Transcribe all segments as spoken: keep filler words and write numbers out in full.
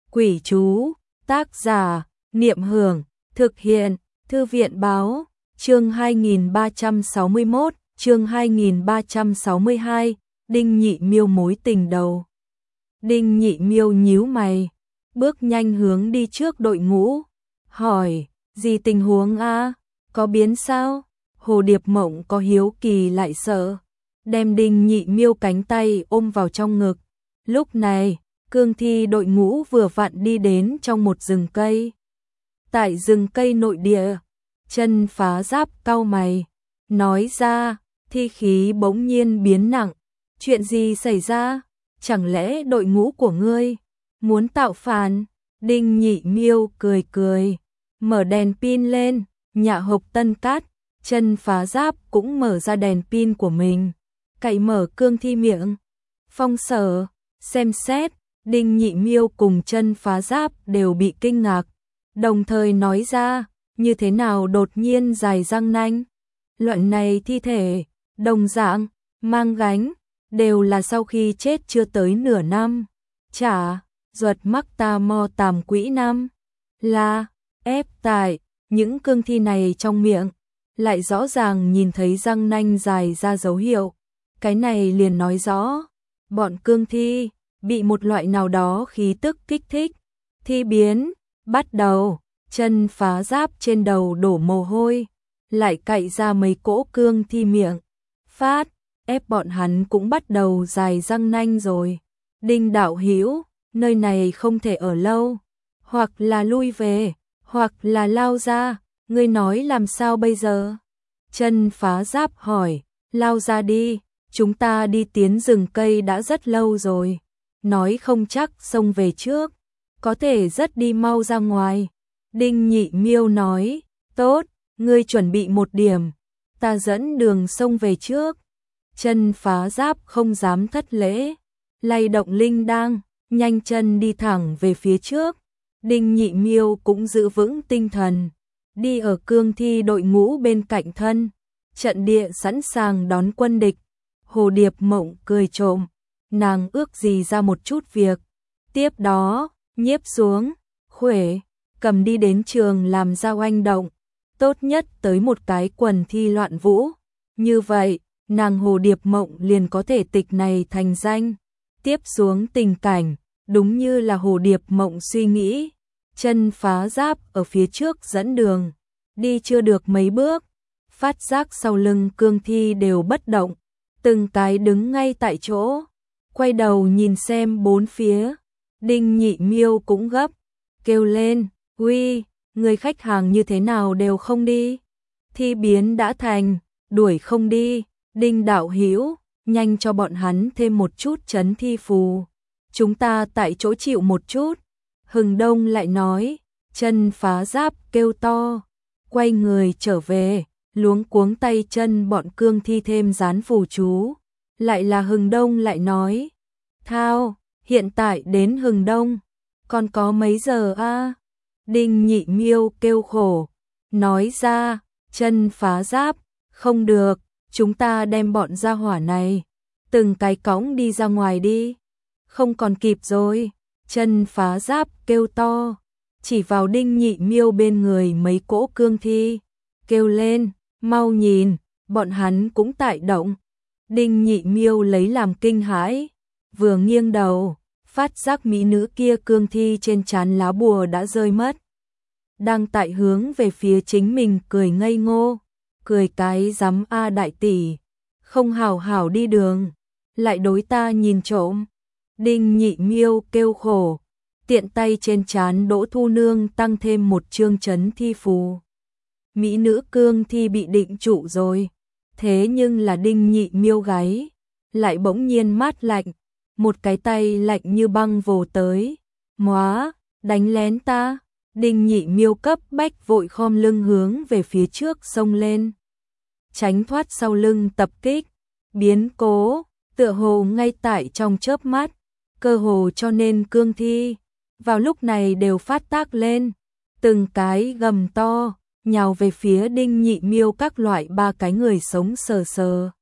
Quỷ chú, tác giả, Niệm Hưởng, thực hiện, Thư viện Báo, chương hai nghìn ba trăm sáu mươi mốt, chương hai nghìn ba trăm sáu mươi hai, Đinh Nhị Miêu mối tình đầu. Đinh Nhị Miêu nhíu mày, bước nhanh hướng đi trước đội ngũ, hỏi, gì tình huống a? Có biến sao? Hồ Điệp Mộng có hiếu kỳ lại sợ, đem Đinh Nhị Miêu cánh tay ôm vào trong ngực. Lúc này, cương thi đội ngũ vừa vặn đi đến trong một rừng cây. Tại rừng cây nội địa, Chân Phá Giáp cau mày, nói ra, thi khí bỗng nhiên biến nặng. Chuyện gì xảy ra? Chẳng lẽ đội ngũ của ngươi muốn tạo phản? Đinh Nhị Miêu cười cười, mở đèn pin lên, nhạ hộp tân cát. Chân Phá Giáp cũng mở ra đèn pin của mình, cậy mở cương thi miệng. Phong Sở, xem xét, Đinh Nhị Miêu cùng Chân Phá Giáp đều bị kinh ngạc, đồng thời nói ra, như thế nào đột nhiên dài răng nanh? Loại này thi thể, đồng dạng, mang gánh, đều là sau khi chết chưa tới nửa năm. Chả, ruột mắc ta mo tàm quỹ năm, là, ép tại, những cương thi này trong miệng, lại rõ ràng nhìn thấy răng nanh dài ra dấu hiệu. Cái này liền nói rõ, bọn cương thi bị một loại nào đó khí tức kích thích. Thi biến, bắt đầu. Chân Phá Giáp trên đầu đổ mồ hôi, lại cậy ra mấy cỗ cương thi miệng. Phát, ép bọn hắn cũng bắt đầu dài răng nanh rồi. Đinh đạo hữu, nơi này không thể ở lâu, hoặc là lui về, hoặc là lao ra, ngươi nói làm sao bây giờ? Chân Phá Giáp hỏi, lao ra đi, chúng ta đi tiến rừng cây đã rất lâu rồi, nói không chắc xông về trước, có thể rất đi mau ra ngoài. Đinh Nhị Miêu nói, tốt, ngươi chuẩn bị một điểm, ta dẫn đường xông về trước. Chân Phá Giáp không dám thất lễ, lay động linh đang, nhanh chân đi thẳng về phía trước. Đinh Nhị Miêu cũng giữ vững tinh thần, đi ở cương thi đội ngũ bên cạnh thân, trận địa sẵn sàng đón quân địch. Hồ Điệp Mộng cười trộm, nàng ước gì ra một chút việc, tiếp đó, nhiếp xuống, khuể, cầm đi đến trường làm ra oanh động, tốt nhất tới một cái quần thi loạn vũ, như vậy, nàng Hồ Điệp Mộng liền có thể tịch này thành danh. Tiếp xuống tình cảnh, đúng như là Hồ Điệp Mộng suy nghĩ, Chân Phá Giáp ở phía trước dẫn đường, đi chưa được mấy bước, phát giác sau lưng cương thi đều bất động, từng cái đứng ngay tại chỗ, quay đầu nhìn xem bốn phía. Đinh Nhị Miêu cũng gấp, kêu lên, uy, người khách hàng như thế nào đều không đi, thi biến đã thành, đuổi không đi. Đinh đạo hữu, nhanh cho bọn hắn thêm một chút trấn thi phù, chúng ta tại chỗ chịu một chút. Hừng Đông lại nói. Chân Phá Giáp kêu to, quay người trở về, luống cuống tay chân bọn cương thi thêm dán phù chú. Lại là Hừng Đông lại nói, thao, hiện tại đến Hừng Đông, còn có mấy giờ a? Đinh Nhị Miêu kêu khổ, nói ra, Chân Phá Giáp, không được, chúng ta đem bọn gia hỏa này, từng cái cõng đi ra ngoài đi, không còn kịp rồi. Chân Phá Giáp kêu to, chỉ vào Đinh Nhị Miêu bên người mấy cỗ cương thi, kêu lên, mau nhìn, bọn hắn cũng tại động. Đinh Nhị Miêu lấy làm kinh hãi, vừa nghiêng đầu, phát giác mỹ nữ kia cương thi trên trán lá bùa đã rơi mất, đang tại hướng về phía chính mình cười ngây ngô, cười cái rắm a đại tỷ, không hảo hảo đi đường, lại đối ta nhìn trộm. Đinh Nhị Miêu kêu khổ, tiện tay trên trán Đỗ Thu Nương tăng thêm một chương trấn thi phù. Mỹ nữ cương thi bị định trụ rồi, thế nhưng là Đinh Nhị Miêu gáy, lại bỗng nhiên mát lạnh, một cái tay lạnh như băng vồ tới, móa, đánh lén ta. Đinh Nhị Miêu cấp bách vội khom lưng hướng về phía trước xông lên, tránh thoát sau lưng tập kích. Biến cố, tựa hồ ngay tại trong chớp mắt, cơ hồ cho nên cương thi vào lúc này đều phát tác lên, từng cái gầm to, nhào về phía Đinh Nhị Miêu các loại ba cái người sống sờ sờ.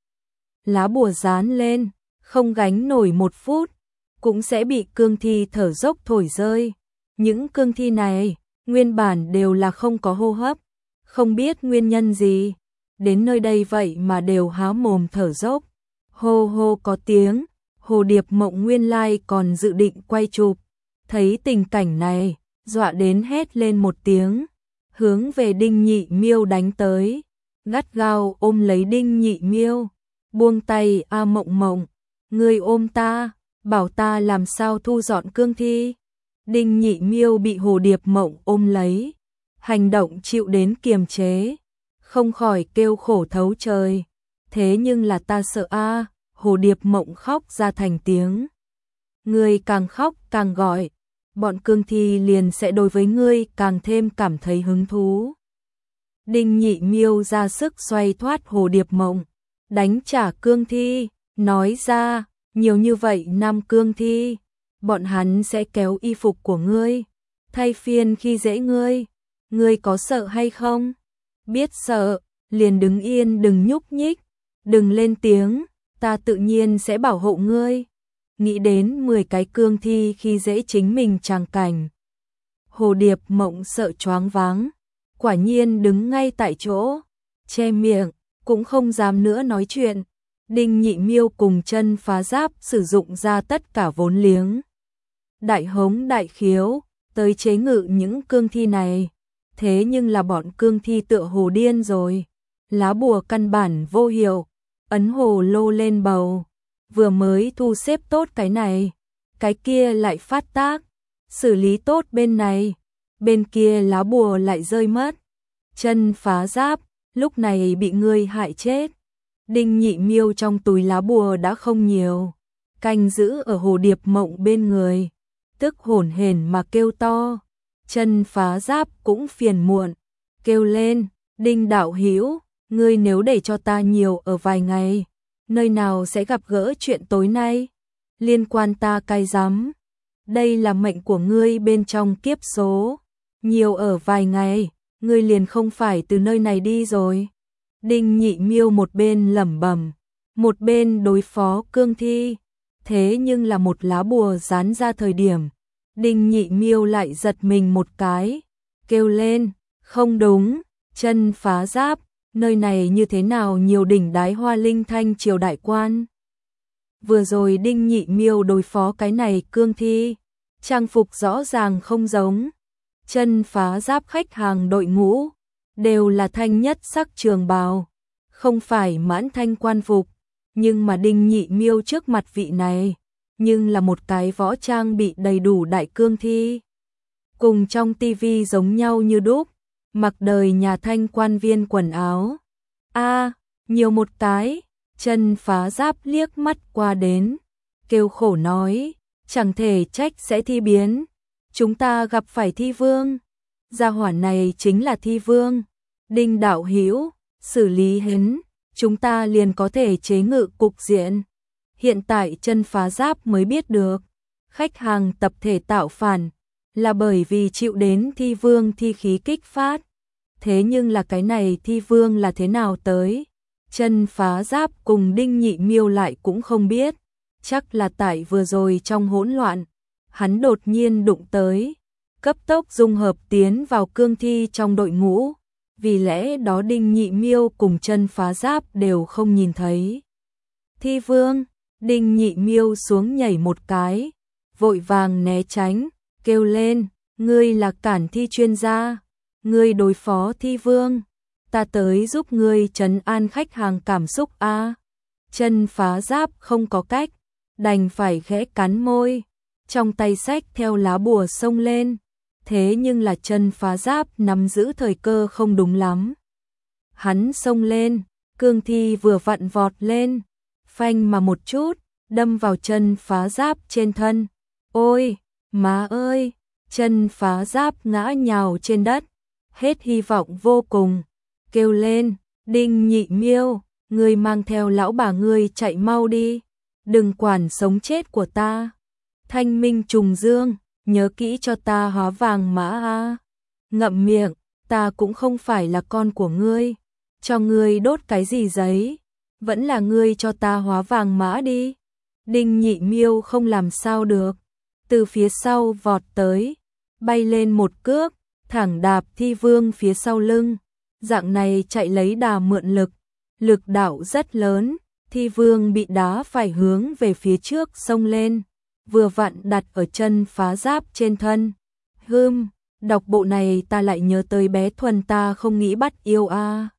Lá bùa dán lên, không gánh nổi một phút, cũng sẽ bị cương thi thở dốc thổi rơi. Những cương thi này, nguyên bản đều là không có hô hấp, không biết nguyên nhân gì. Đến nơi đây vậy mà đều há mồm thở dốc. Hô hô có tiếng, Hồ Điệp Mộng nguyên lai còn dự định quay chụp. Thấy tình cảnh này, dọa đến hét lên một tiếng, hướng về Đinh Nhị Miêu đánh tới, gắt gao ôm lấy Đinh Nhị Miêu, buông tay. A Mộng Mộng, ngươi ôm ta, bảo ta làm sao thu dọn cương thi. Đinh Nhị Miêu bị Hồ Điệp Mộng ôm lấy, hành động chịu đến kiềm chế, không khỏi kêu khổ thấu trời. Thế nhưng là ta sợ a. Hồ Điệp Mộng khóc ra thành tiếng. Ngươi càng khóc càng gọi, bọn cương thi liền sẽ đối với ngươi càng thêm cảm thấy hứng thú. Đinh Nhị Miêu ra sức xoay thoát Hồ Điệp Mộng, đánh trả cương thi, nói ra, nhiều như vậy năm cương thi, bọn hắn sẽ kéo y phục của ngươi, thay phiên khi dễ ngươi, ngươi có sợ hay không? Biết sợ, liền đứng yên đừng nhúc nhích, đừng lên tiếng, ta tự nhiên sẽ bảo hộ ngươi. Nghĩ đến mười cái cương thi khi dễ chính mình tràng cảnh. Hồ Điệp Mộng sợ choáng váng, quả nhiên đứng ngay tại chỗ, che miệng, cũng không dám nữa nói chuyện. Đinh Nhị Miêu cùng Chân Phá Giáp sử dụng ra tất cả vốn liếng. Đại hống đại khiếu, tới chế ngự những cương thi này. Thế nhưng là bọn cương thi tựa hồ điên rồi. Lá bùa căn bản vô hiệu, ấn hồ lô lên bầu. Vừa mới thu xếp tốt cái này, cái kia lại phát tác, xử lý tốt bên này, bên kia lá bùa lại rơi mất. Chân Phá Giáp, lúc này bị ngươi hại chết. Đinh Nhị Miêu trong túi lá bùa đã không nhiều, canh giữ ở Hồ Điệp Mộng bên người, tức hổn hển mà kêu to. Chân Phá Giáp cũng phiền muộn, kêu lên, Đinh đạo hữu, ngươi nếu để cho ta nhiều ở vài ngày, nơi nào sẽ gặp gỡ chuyện tối nay, liên quan ta cay rắm. Đây là mệnh của ngươi bên trong kiếp số, nhiều ở vài ngày, ngươi liền không phải từ nơi này đi rồi. Đinh Nhị Miêu một bên lẩm bẩm, một bên đối phó cương thi. Thế nhưng là một lá bùa dán ra thời điểm, Đinh Nhị Miêu lại giật mình một cái, kêu lên, không đúng, Chân Phá Giáp, nơi này như thế nào nhiều đỉnh đái hoa linh thanh triều đại quan. Vừa rồi Đinh Nhị Miêu đối phó cái này cương thi, trang phục rõ ràng không giống. Chân Phá Giáp khách hàng đội ngũ, đều là thanh nhất sắc trường bào, không phải mãn thanh quan phục, nhưng mà Đinh Nhị Miêu trước mặt vị này, nhưng là một cái võ trang bị đầy đủ đại cương thi. Cùng trong tivi giống nhau như đúc, mặc đời nhà thanh quan viên quần áo. A, à, nhiều một cái. Chân Phá Giáp liếc mắt qua đến, kêu khổ nói, chẳng thể trách sẽ thi biến. Chúng ta gặp phải thi vương. Gia hỏa này chính là thi vương. Đinh đạo hữu, xử lý hắn, chúng ta liền có thể chế ngự cục diện. Hiện tại Chân Phá Giáp mới biết được, khách hàng tập thể tạo phản, là bởi vì chịu đến thi vương thi khí kích phát. Thế nhưng là cái này thi vương là thế nào tới? Chân Phá Giáp cùng Đinh Nhị Miêu lại cũng không biết, chắc là tại vừa rồi trong hỗn loạn, hắn đột nhiên đụng tới, cấp tốc dung hợp tiến vào cương thi trong đội ngũ, vì lẽ đó Đinh Nhị Miêu cùng Chân Phá Giáp đều không nhìn thấy. Thi vương, Đinh Nhị Miêu xuống nhảy một cái, vội vàng né tránh, kêu lên, ngươi là cản thi chuyên gia, ngươi đối phó thi vương. Ta tới giúp ngươi trấn an khách hàng cảm xúc a. À. Chân Phá Giáp không có cách, đành phải khẽ cắn môi, trong tay xách theo lá bùa xông lên. Thế nhưng là Chân Phá Giáp nắm giữ thời cơ không đúng lắm. Hắn xông lên, cương thi vừa vặn vọt lên, phanh mà một chút, đâm vào Chân Phá Giáp trên thân. Ôi, má ơi, Chân Phá Giáp ngã nhào trên đất, hết hy vọng vô cùng. Kêu lên, Đinh Nhị Miêu, ngươi mang theo lão bà ngươi chạy mau đi, đừng quản sống chết của ta. Thanh minh trùng dương, nhớ kỹ cho ta hóa vàng mã a. Ngậm miệng, ta cũng không phải là con của ngươi, cho ngươi đốt cái gì giấy, vẫn là ngươi cho ta hóa vàng mã đi. Đinh Nhị Miêu không làm sao được, từ phía sau vọt tới, bay lên một cước, thẳng đạp Thi Vương phía sau lưng. Dạng này chạy lấy đà mượn lực, lực đạo rất lớn, Thi Vương bị đá phải hướng về phía trước xông lên, vừa vặn đặt ở chân phá giáp trên thân. Hừm, đọc bộ này ta lại nhớ tới bé Thuần ta không nghĩ bắt yêu a. À.